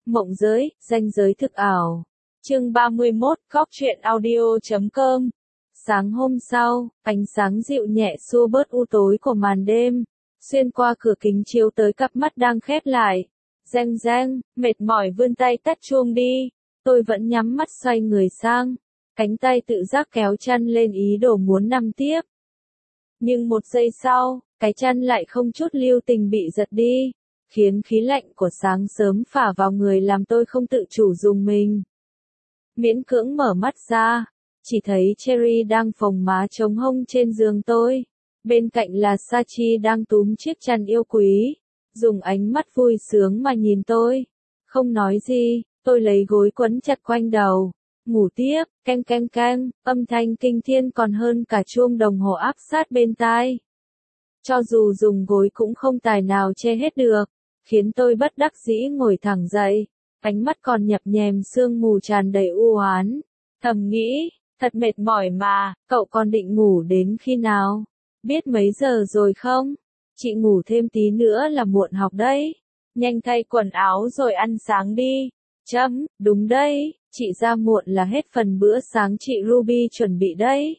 Mộng giới, ranh giới thực ảo. Chương 31, Góc truyện audio.com. Sáng hôm sau, ánh sáng dịu nhẹ xua bớt u tối của màn đêm, xuyên qua cửa kính chiếu tới cặp mắt đang khép lại. Reng reng, mệt mỏi vươn tay tắt chuông đi. Tôi vẫn nhắm mắt xoay người sang, cánh tay tự giác kéo chăn lên ý đồ muốn nằm tiếp. Nhưng một giây sau, cái chăn lại không chút lưu tình bị giật đi, khiến khí lạnh của sáng sớm phả vào người làm tôi không tự chủ rùng mình. Miễn cưỡng mở mắt ra, chỉ thấy Cherry đang phồng má chống hông trên giường tôi. Bên cạnh là Sachi đang túm chiếc chăn yêu quý, dùng ánh mắt vui sướng mà nhìn tôi. Không nói gì, tôi lấy gối quấn chặt quanh đầu, ngủ tiếp, keng keng keng, âm thanh kinh thiên còn hơn cả chuông đồng hồ áp sát bên tai. Cho dù dùng gối cũng không tài nào che hết được, khiến tôi bất đắc dĩ ngồi thẳng dậy, ánh mắt còn nhập nhèm sương mù tràn đầy u oán. Thầm nghĩ, thật mệt mỏi mà, cậu còn định ngủ đến khi nào? Biết mấy giờ rồi không? Chị ngủ thêm tí nữa là muộn học đấy. Nhanh thay quần áo rồi ăn sáng đi. Đúng đấy, chị ra muộn là hết phần bữa sáng chị Ruby chuẩn bị đấy.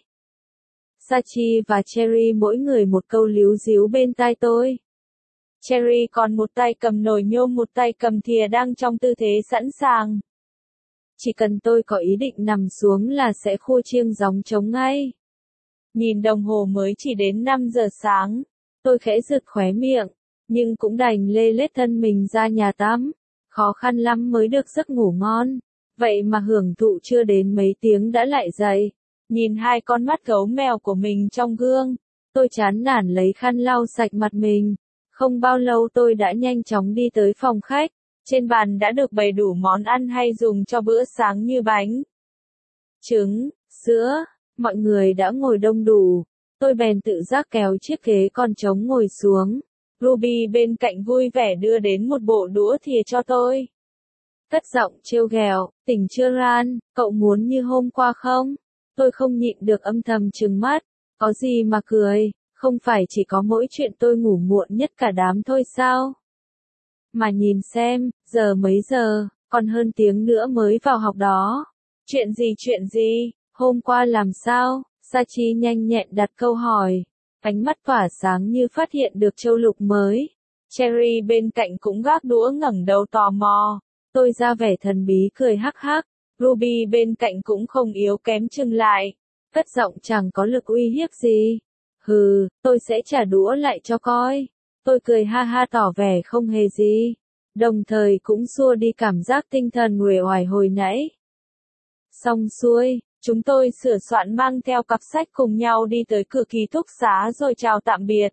Sachi và Cherry mỗi người một câu líu díu bên tai tôi. Cherry còn một tay cầm nồi nhôm một tay cầm thìa đang trong tư thế sẵn sàng. Chỉ cần tôi có ý định nằm xuống là sẽ khua chiêng gióng trống ngay. Nhìn đồng hồ mới chỉ đến 5 giờ sáng, tôi khẽ giật khóe miệng, nhưng cũng đành lê lết thân mình ra nhà tắm. Khó khăn lắm mới được giấc ngủ ngon, vậy mà hưởng thụ chưa đến mấy tiếng đã lại dậy. Nhìn hai con mắt gấu mèo của mình trong gương, tôi chán nản lấy khăn lau sạch mặt mình. Không bao lâu tôi đã nhanh chóng đi tới phòng khách, trên bàn đã được bày đủ món ăn hay dùng cho bữa sáng như bánh, trứng, sữa, mọi người đã ngồi đông đủ. Tôi bèn tự giác kéo chiếc ghế còn trống ngồi xuống. Ruby bên cạnh vui vẻ đưa đến một bộ đũa thìa cho tôi. Cất giọng trêu ghẹo, tỉnh chưa Ran, cậu muốn như hôm qua không? Tôi không nhịn được âm thầm trừng mắt, có gì mà cười, không phải chỉ có mỗi chuyện tôi ngủ muộn nhất cả đám thôi sao? Mà nhìn xem, giờ mấy giờ, còn hơn tiếng nữa mới vào học đó. Chuyện gì, hôm qua làm sao? Sachi nhanh nhẹn đặt câu hỏi, ánh mắt tỏa sáng như phát hiện được châu lục mới. Cherry bên cạnh cũng gác đũa ngẩng đầu tò mò. Tôi ra vẻ thần bí cười hắc hắc. Ruby bên cạnh cũng không yếu kém chừng lại, cất giọng chẳng có lực uy hiếp gì. Hừ, tôi sẽ trả đũa lại cho coi. Tôi cười ha ha tỏ vẻ không hề gì, đồng thời cũng xua đi cảm giác tinh thần uể oải hồi nãy. Xong xuôi, chúng tôi sửa soạn mang theo cặp sách cùng nhau đi tới cửa ký túc xá rồi chào tạm biệt.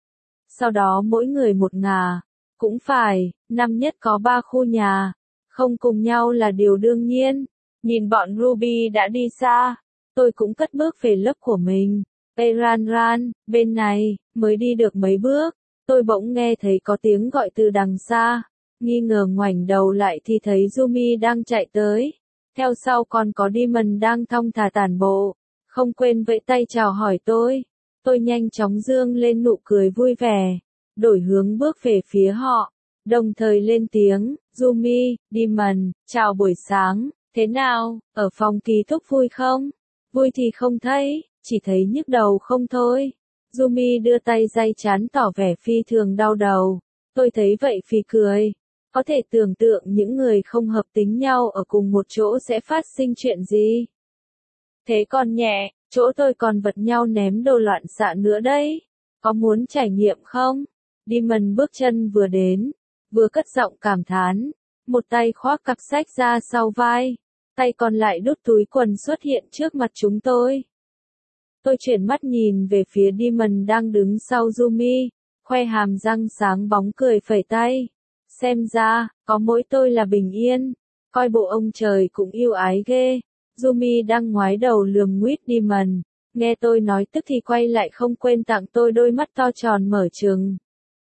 Sau đó mỗi người một ngả, cũng phải, năm nhất có 3 khu nhà, không cùng nhau là điều đương nhiên. Nhìn bọn Ruby đã đi xa, tôi cũng cất bước về lớp của mình. Ê Ran, bên này, mới đi được mấy bước, tôi bỗng nghe thấy có tiếng gọi từ đằng xa. Nghi ngờ ngoảnh đầu lại thì thấy Yumi đang chạy tới. Theo sau còn có Demon đang thong thả tản bộ, không quên vẫy tay chào hỏi tôi. Tôi nhanh chóng dương lên nụ cười vui vẻ, đổi hướng bước về phía họ, đồng thời lên tiếng, Yumi, Demon, chào buổi sáng, thế nào, ở phòng ký túc vui không? Vui thì không thấy, chỉ thấy nhức đầu không thôi. Yumi đưa tay day trán tỏ vẻ phi thường đau đầu. Tôi thấy vậy phì cười. Có thể tưởng tượng những người không hợp tính nhau ở cùng một chỗ sẽ phát sinh chuyện gì. Thế còn nhẹ, chỗ tôi còn vật nhau ném đồ loạn xạ nữa đấy. Có muốn trải nghiệm không? Demon bước chân vừa đến, vừa cất giọng cảm thán. Một tay khoác cặp sách ra sau vai, tay còn lại đút túi quần xuất hiện trước mặt chúng tôi. Tôi chuyển mắt nhìn về phía Demon đang đứng sau Yumi, khoe hàm răng sáng bóng cười phẩy tay. Xem ra, có mỗi tôi là bình yên, coi bộ ông trời cũng yêu ái ghê. Yumi đang ngoái đầu lườm nguýt Demon, nghe tôi nói tức thì quay lại không quên tặng tôi đôi mắt to tròn mở trừng.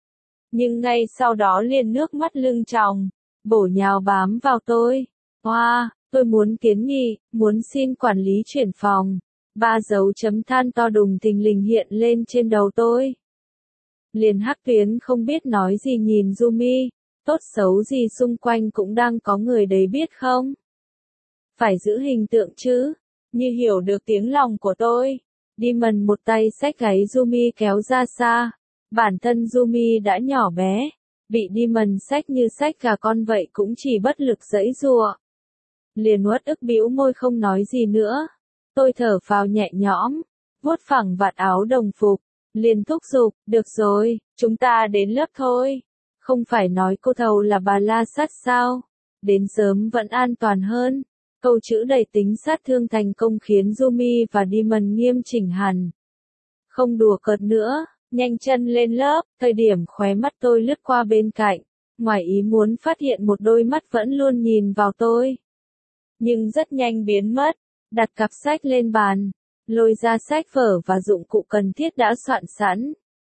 Nhưng ngay sau đó liền nước mắt lưng tròng, bổ nhào bám vào tôi. Hoa, tôi muốn kiến nghị, muốn xin quản lý chuyển phòng. 3 dấu chấm than to đùng thình lình hiện lên trên đầu tôi. Liền hắc tuyến không biết nói gì nhìn Yumi. tốt xấu gì xung quanh cũng đang có người đấy biết không? Phải giữ hình tượng chứ, như hiểu được tiếng lòng của tôi. Demon một tay xách gáy Yumi kéo ra xa. Bản thân Yumi đã nhỏ bé, bị Demon xách như xách gà con vậy cũng chỉ bất lực giãy giụa. Liền uất ức bĩu môi không nói gì nữa. Tôi thở phào nhẹ nhõm, vuốt phẳng vạt áo đồng phục, liền thúc giục, được rồi, chúng ta đến lớp thôi. Không phải nói cô thầu là bà la sát sao? Đến sớm vẫn an toàn hơn. Câu chữ đầy tính sát thương thành công khiến Yumi và Demon nghiêm chỉnh hẳn. Không đùa cợt nữa, nhanh chân lên lớp, thời điểm khóe mắt tôi lướt qua bên cạnh, ngoài ý muốn phát hiện một đôi mắt vẫn luôn nhìn vào tôi. Nhưng rất nhanh biến mất, đặt cặp sách lên bàn, lôi ra sách vở và dụng cụ cần thiết đã soạn sẵn.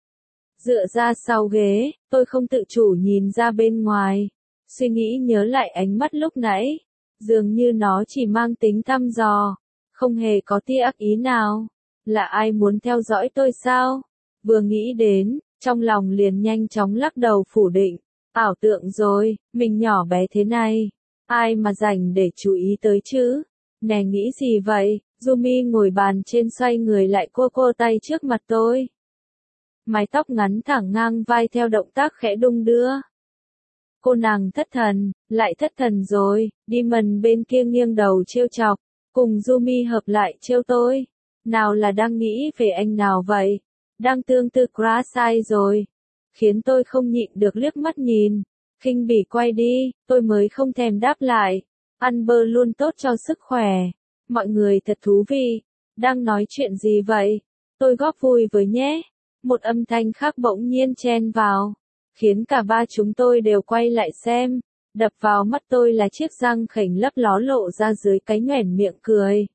Dựa ra sau ghế, tôi không tự chủ nhìn ra bên ngoài, suy nghĩ nhớ lại ánh mắt lúc nãy, dường như nó chỉ mang tính thăm dò, không hề có tia ác ý nào. Là ai muốn theo dõi tôi sao? Vừa nghĩ đến, trong lòng liền nhanh chóng lắc đầu phủ định. Ảo tượng rồi, mình nhỏ bé thế này, ai mà rảnh để chú ý tới chứ? Nè nghĩ gì vậy? Yumi ngồi bàn trên xoay người lại cô tay trước mặt tôi. Mái tóc ngắn thẳng ngang vai theo động tác khẽ đung đưa. Cô nàng thất thần, lại thất thần rồi. Demon bên kia nghiêng đầu trêu chọc, cùng Yumi hợp lại trêu tôi. Nào là đang nghĩ về anh nào vậy? Đang tương tư crush ai rồi? Khiến tôi không nhịn được liếc mắt nhìn. Khinh bỉ quay đi, tôi mới không thèm đáp lại. Ăn bơ luôn tốt cho sức khỏe. Mọi người thật thú vị. Đang nói chuyện gì vậy? Tôi góp vui với nhé. Một âm thanh khác bỗng nhiên chen vào, khiến cả ba chúng tôi đều quay lại xem. Đập vào mắt tôi là chiếc răng khểnh lấp ló lộ ra dưới cái nhoẻn miệng cười.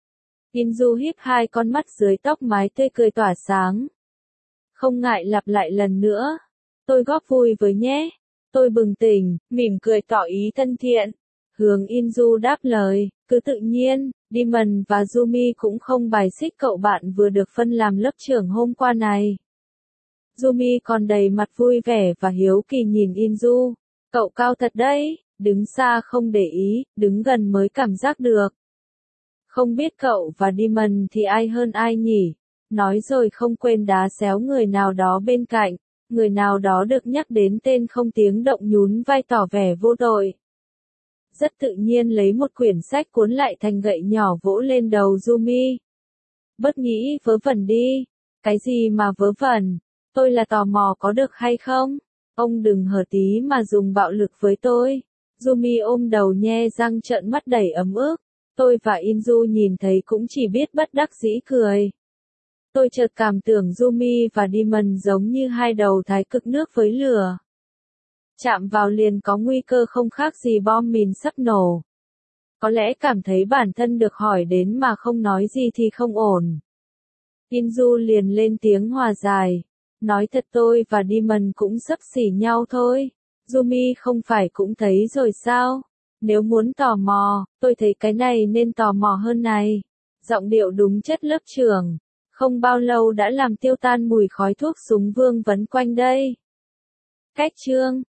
Inzu híp hai con mắt dưới tóc mái tươi cười tỏa sáng. Không ngại lặp lại lần nữa. Tôi góp vui với nhé. Tôi bừng tỉnh, mỉm cười tỏ ý thân thiện. Hướng Inzu đáp lời, cứ tự nhiên. Demon và Yumi cũng không bài xích cậu bạn vừa được phân làm lớp trưởng hôm qua này. Yumi còn đầy mặt vui vẻ và hiếu kỳ nhìn Inzu. Cậu cao thật đấy, đứng xa không để ý, đứng gần mới cảm giác được. Không biết cậu và Demon thì ai hơn ai nhỉ? Nói rồi không quên đá xéo người nào đó bên cạnh. Người nào đó được nhắc đến tên không tiếng động nhún vai tỏ vẻ vô tội. Rất tự nhiên lấy một quyển sách cuốn lại thành gậy nhỏ vỗ lên đầu Yumi. Bớt nghĩ vớ vẩn đi. Cái gì mà vớ vẩn? Tôi là tò mò có được hay không? Ông đừng hở tí mà dùng bạo lực với tôi. Yumi ôm đầu nhe răng trợn mắt đầy ấm ức. Tôi và Inzu nhìn thấy cũng chỉ biết bất đắc dĩ cười. Tôi chợt cảm tưởng Yumi và Demon giống như hai đầu thái cực nước với lửa. Chạm vào liền có nguy cơ không khác gì bom mìn sắp nổ. Có lẽ cảm thấy bản thân được hỏi đến mà không nói gì thì không ổn. Inzu liền lên tiếng hòa giải. Nói thật tôi và Demon cũng xấp xỉ nhau thôi. Yumi không phải cũng thấy rồi sao? Nếu muốn tò mò, tôi thấy cái này nên tò mò hơn này. Giọng điệu đúng chất lớp trưởng. Không bao lâu đã làm tiêu tan mùi khói thuốc súng vương vấn quanh đây. Cách chương